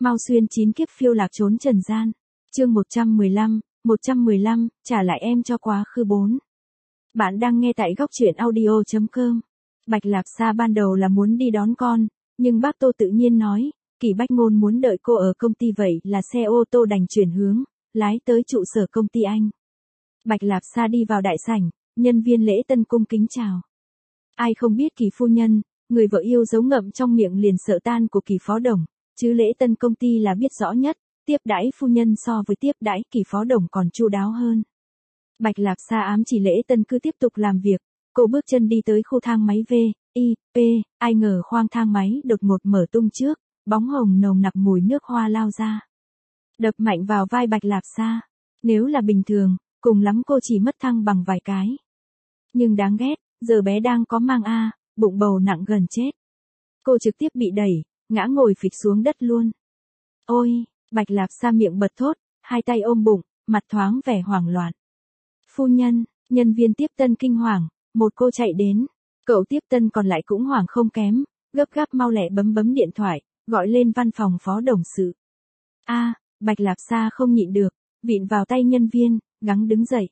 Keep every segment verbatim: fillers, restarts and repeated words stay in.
Mau xuyên chín kiếp phiêu lạc trốn trần gian. Chương một trăm mười lăm, một trăm mười lăm, trả lại em cho quá khứ bốn. Bạn đang nghe tại góc truyện audio chấm com. Bạch Lạp Sa ban đầu là muốn đi đón con, nhưng bác Tô tự nhiên nói, Kỳ Bách Ngôn muốn đợi cô ở công ty vậy là xe ô tô đành chuyển hướng, lái tới trụ sở công ty anh. Bạch Lạp Sa đi vào đại sảnh, nhân viên lễ tân cung kính chào. Ai không biết Kỳ phu nhân, người vợ yêu dấu ngậm trong miệng liền sợ tan của Kỳ phó đồng, chứ lễ tân công ty là biết rõ nhất, tiếp đãi phu nhân so với tiếp đãi Kỳ phó đồng còn chu đáo hơn. Bạch Lạp Sa ám chỉ lễ tân cứ tiếp tục làm việc, cô bước chân đi tới khu thang máy V, I, P, ai ngờ khoang thang máy đột ngột mở tung trước, bóng hồng nồng nặc mùi nước hoa lao ra. Đập mạnh vào vai Bạch Lạp Sa, nếu là bình thường, cùng lắm cô chỉ mất thăng bằng vài cái. Nhưng đáng ghét, giờ bé đang có mang A, bụng bầu nặng gần chết. Cô trực tiếp bị đẩy, ngã ngồi phịch xuống đất luôn. Ôi, Bạch Lạp Sa miệng bật thốt, hai tay ôm bụng, mặt thoáng vẻ hoảng loạn. Phu nhân, nhân viên tiếp tân kinh hoàng, một cô chạy đến. Cậu tiếp tân còn lại cũng hoảng không kém, gấp gáp mau lẹ bấm bấm điện thoại, gọi lên văn phòng phó đồng sự. A, Bạch Lạp Sa không nhịn được, vịn vào tay nhân viên, gắng đứng dậy.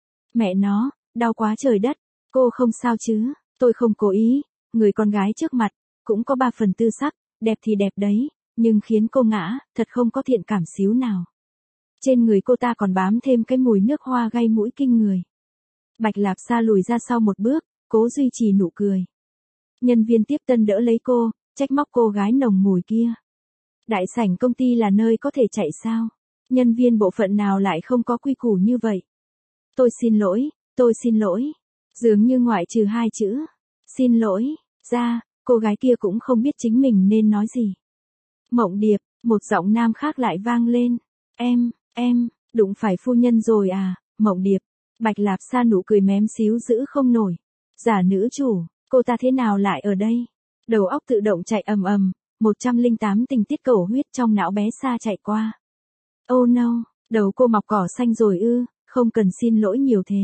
Mẹ nó, đau quá trời đất, cô không sao chứ, tôi không cố ý, người con gái trước mặt, cũng có ba phần tư sắc, đẹp thì đẹp đấy, nhưng khiến cô ngã, thật không có thiện cảm xíu nào. Trên người cô ta còn bám thêm cái mùi nước hoa gây mũi kinh người. Bạch Lạp Sa lùi ra sau một bước, cố duy trì nụ cười. Nhân viên tiếp tân đỡ lấy cô, trách móc cô gái nồng mùi kia. Đại sảnh công ty là nơi có thể chạy sao? Nhân viên bộ phận nào lại không có quy củ như vậy? Tôi xin lỗi, tôi xin lỗi. Dường như ngoại trừ hai chữ. Xin lỗi, ra, cô gái kia cũng không biết chính mình nên nói gì. Mộng Điệp, một giọng nam khác lại vang lên. Em, em, đụng phải phu nhân rồi à, Mộng Điệp. Bạch Lạp Sa nụ cười mém xíu giữ không nổi. Giả nữ chủ, cô ta thế nào lại ở đây? Đầu óc tự động chạy ầm ầm, một trăm lẻ tám tình tiết cầu huyết trong não bé Sa chạy qua. Oh no, đầu cô mọc cỏ xanh rồi ư, không cần xin lỗi nhiều thế.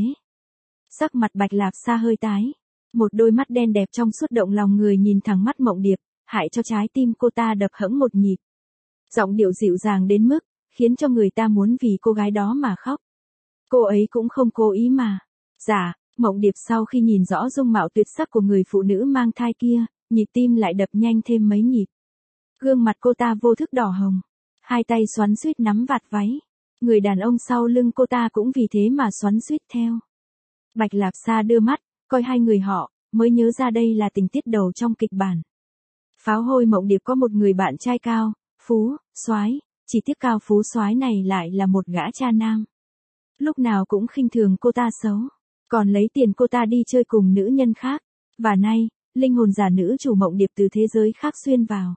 Sắc mặt Bạch Lạp Sa hơi tái, một đôi mắt đen đẹp trong suốt động lòng người nhìn thẳng mắt Mộng Điệp, hại cho trái tim cô ta đập hẫng một nhịp. Giọng điệu dịu dàng đến mức, khiến cho người ta muốn vì cô gái đó mà khóc. Cô ấy cũng không cố ý mà. Dạ, Mộng Điệp sau khi nhìn rõ dung mạo tuyệt sắc của người phụ nữ mang thai kia, nhịp tim lại đập nhanh thêm mấy nhịp. Gương mặt cô ta vô thức đỏ hồng, hai tay xoắn xuýt nắm vạt váy. Người đàn ông sau lưng cô ta cũng vì thế mà xoắn xuýt theo. Bạch Lạp Sa đưa mắt, coi hai người họ, mới nhớ ra đây là tình tiết đầu trong kịch bản. Pháo hôi Mộng Điệp có một người bạn trai cao, phú, soái, chỉ tiếc cao phú soái này lại là một gã cha nam. Lúc nào cũng khinh thường cô ta xấu, còn lấy tiền cô ta đi chơi cùng nữ nhân khác. Và nay, linh hồn giả nữ chủ Mộng Điệp từ thế giới khác xuyên vào.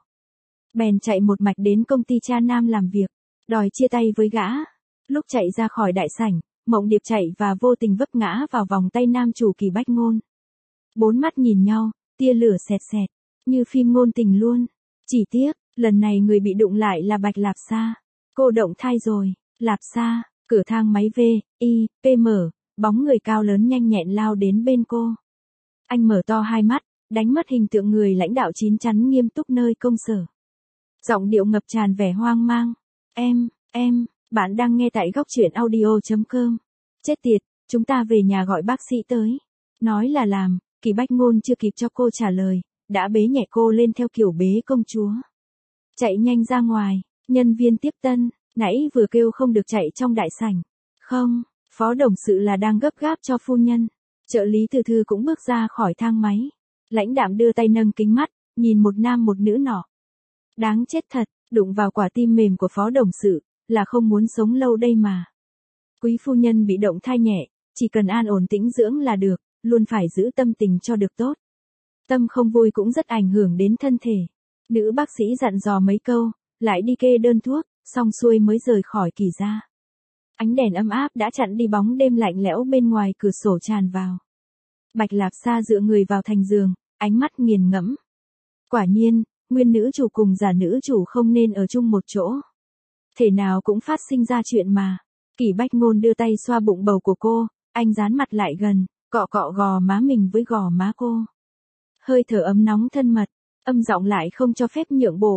Bèn chạy một mạch đến công ty cha nam làm việc, đòi chia tay với gã. Lúc chạy ra khỏi đại sảnh, Mộng Điệp chạy và vô tình vấp ngã vào vòng tay nam chủ Kỳ Bách Ngôn. Bốn mắt nhìn nhau, tia lửa xẹt xẹt, như phim ngôn tình luôn. Chỉ tiếc, lần này người bị đụng lại là Bạch Lạp Sa. Cô động thai rồi, Lạp Sa. Cửa thang máy V, I, P mở, bóng người cao lớn nhanh nhẹn lao đến bên cô. Anh mở to hai mắt, đánh mất hình tượng người lãnh đạo chín chắn nghiêm túc nơi công sở. Giọng điệu ngập tràn vẻ hoang mang. Em, em, bạn đang nghe tại góc truyện audio chấm com. Chết tiệt, chúng ta về nhà gọi bác sĩ tới. Nói là làm, Kỳ Bách Ngôn chưa kịp cho cô trả lời, đã bế nhẹ cô lên theo kiểu bế công chúa. Chạy nhanh ra ngoài, nhân viên tiếp tân. Nãy vừa kêu không được chạy trong đại sảnh. Không, phó đồng sự là đang gấp gáp cho phu nhân. Trợ lý Từ Thư cũng bước ra khỏi thang máy. Lãnh đạm đưa tay nâng kính mắt, nhìn một nam một nữ nọ. Đáng chết thật, đụng vào quả tim mềm của phó đồng sự, là không muốn sống lâu đây mà. Quý phu nhân bị động thai nhẹ, chỉ cần an ổn tĩnh dưỡng là được, luôn phải giữ tâm tình cho được tốt. Tâm không vui cũng rất ảnh hưởng đến thân thể. Nữ bác sĩ dặn dò mấy câu, lại đi kê đơn thuốc. Xong xuôi mới rời khỏi Kỳ gia. Ánh đèn ấm áp đã chặn đi bóng đêm lạnh lẽo bên ngoài cửa sổ tràn vào. Bạch Lạp Sa dựa người vào thành giường, ánh mắt nghiền ngẫm. Quả nhiên, nguyên nữ chủ cùng giả nữ chủ không nên ở chung một chỗ. Thể nào cũng phát sinh ra chuyện mà. Kỳ Bách Ngôn đưa tay xoa bụng bầu của cô, anh dán mặt lại gần, cọ cọ gò má mình với gò má cô. Hơi thở ấm nóng thân mật, âm giọng lại không cho phép nhượng bộ.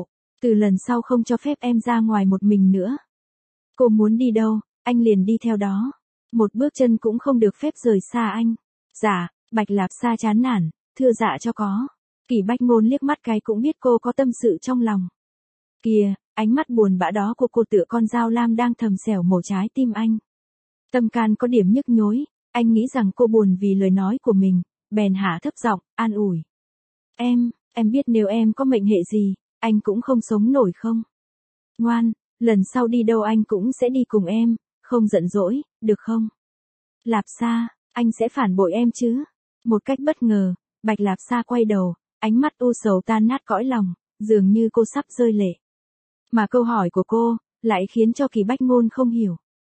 Từ lần sau không cho phép em ra ngoài một mình nữa. Cô muốn đi đâu, anh liền đi theo đó. Một bước chân cũng không được phép rời xa anh. Dạ, Bạch Lạp Sa chán nản, thưa dạ cho có. Kỷ Bách Ngôn liếc mắt cái cũng biết cô có tâm sự trong lòng. Kìa, ánh mắt buồn bã đó của cô tựa con dao lam đang thầm xẻo mổ trái tim anh. Tâm can có điểm nhức nhối, anh nghĩ rằng cô buồn vì lời nói của mình, bèn hạ thấp giọng, an ủi. Em, em biết nếu em có mệnh hệ gì, anh cũng không sống nổi không? Ngoan, lần sau đi đâu anh cũng sẽ đi cùng em, không giận dỗi, được không? Lạp Sa, anh sẽ phản bội em chứ? Một cách bất ngờ, Bạch Lạp Sa quay đầu, ánh mắt u sầu tan nát cõi lòng, dường như cô sắp rơi lệ. Mà câu hỏi của cô, lại khiến cho Kỷ Bách Ngôn không hiểu.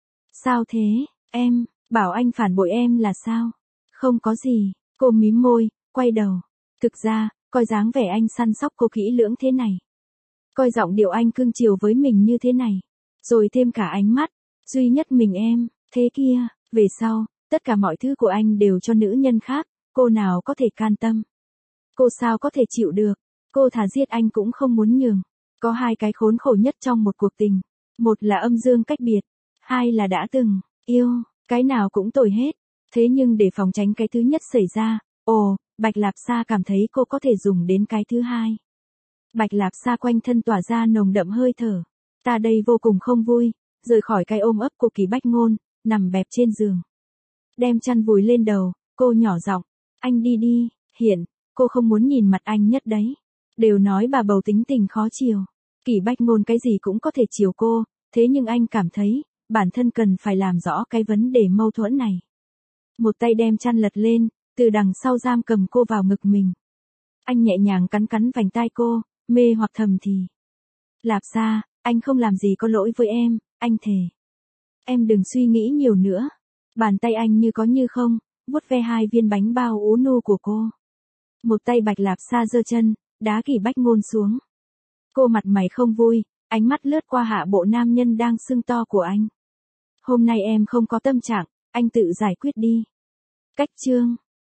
Sao thế, em, bảo anh phản bội em là sao? Không có gì, cô mím môi, quay đầu. Thực ra, coi dáng vẻ anh săn sóc cô kỹ lưỡng thế này. Coi giọng điệu anh cưng chiều với mình như thế này. Rồi thêm cả ánh mắt, duy nhất mình em, thế kia, về sau, tất cả mọi thứ của anh đều cho nữ nhân khác, cô nào có thể can tâm. Cô sao có thể chịu được, cô thà giết anh cũng không muốn nhường. Có hai cái khốn khổ nhất trong một cuộc tình. Một là âm dương cách biệt, hai là đã từng yêu, cái nào cũng tồi hết. Thế nhưng để phòng tránh cái thứ nhất xảy ra, ồ, Bạch Lạp Sa cảm thấy cô có thể dùng đến cái thứ hai. Bạch Lạp Sa quanh thân tỏa ra nồng đậm hơi thở. Ta đây vô cùng không vui, rời khỏi cái ôm ấp của Kỷ Bách Ngôn, nằm bẹp trên giường. Đem chăn vùi lên đầu, cô nhỏ giọng, anh đi đi, hiện, cô không muốn nhìn mặt anh nhất đấy. Đều nói bà bầu tính tình khó chiều. Kỷ Bách Ngôn cái gì cũng có thể chiều cô, thế nhưng anh cảm thấy, bản thân cần phải làm rõ cái vấn đề mâu thuẫn này. Một tay đem chăn lật lên, từ đằng sau giam cầm cô vào ngực mình. Anh nhẹ nhàng cắn cắn vành tai cô, mê hoặc thầm thì. Lạp Sa, anh không làm gì có lỗi với em, anh thề. Em đừng suy nghĩ nhiều nữa. Bàn tay anh như có như không, vuốt ve hai viên bánh bao ú nu của cô. Một tay Bạch Lạp Sa giơ chân, đá Kỷ Bách Ngôn xuống. Cô mặt mày không vui, ánh mắt lướt qua hạ bộ nam nhân đang sưng to của anh. Hôm nay em không có tâm trạng, anh tự giải quyết đi. Cách chương